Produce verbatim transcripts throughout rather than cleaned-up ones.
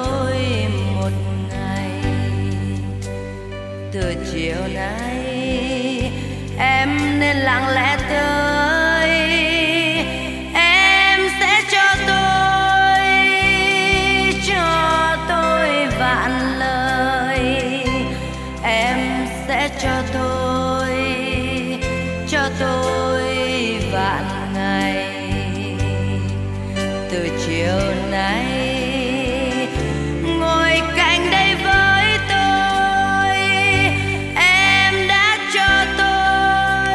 tôi một ngày. Từ chiều nay em nên lặng lẽ tới, em sẽ cho tôi, cho tôi vạn lời. Em sẽ cho tôi, cho tôi vạn ngày. Từ chiều nay ngồi cạnh đây với tôi, em đã cho tôi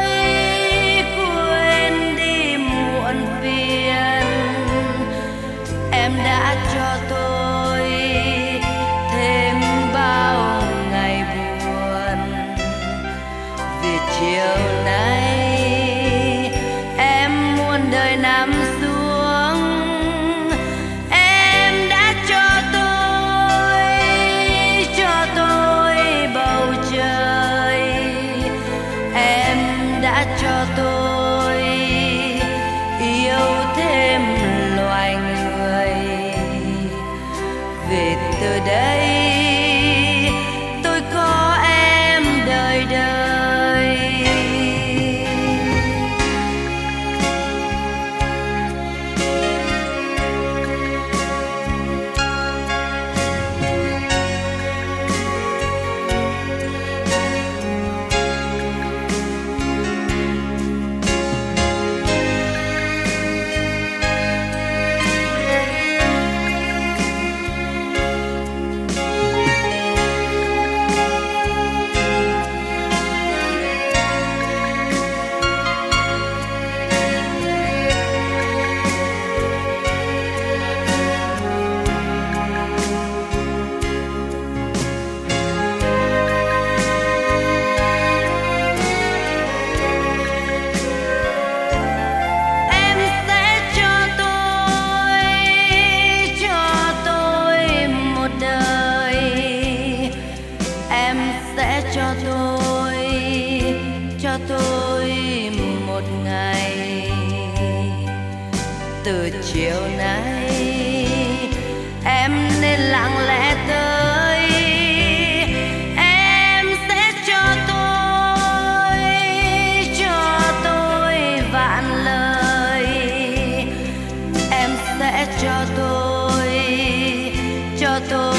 quên đi muộn phiền. Em đã cho tôi thêm bao ngày buồn. Vì chiều nay em muôn đời nằm xuống, em đã cho tôi, cho tôi bầu trời. Em đã cho tôi yêu thêm loài người. Vì từ đây tôi có em đời đời. Cho tôi, cho tôi một ngày. Từ chiều nay em nên lặng lẽ tới, em sẽ cho tôi, cho tôi vạn lời. Em sẽ cho tôi, cho tôi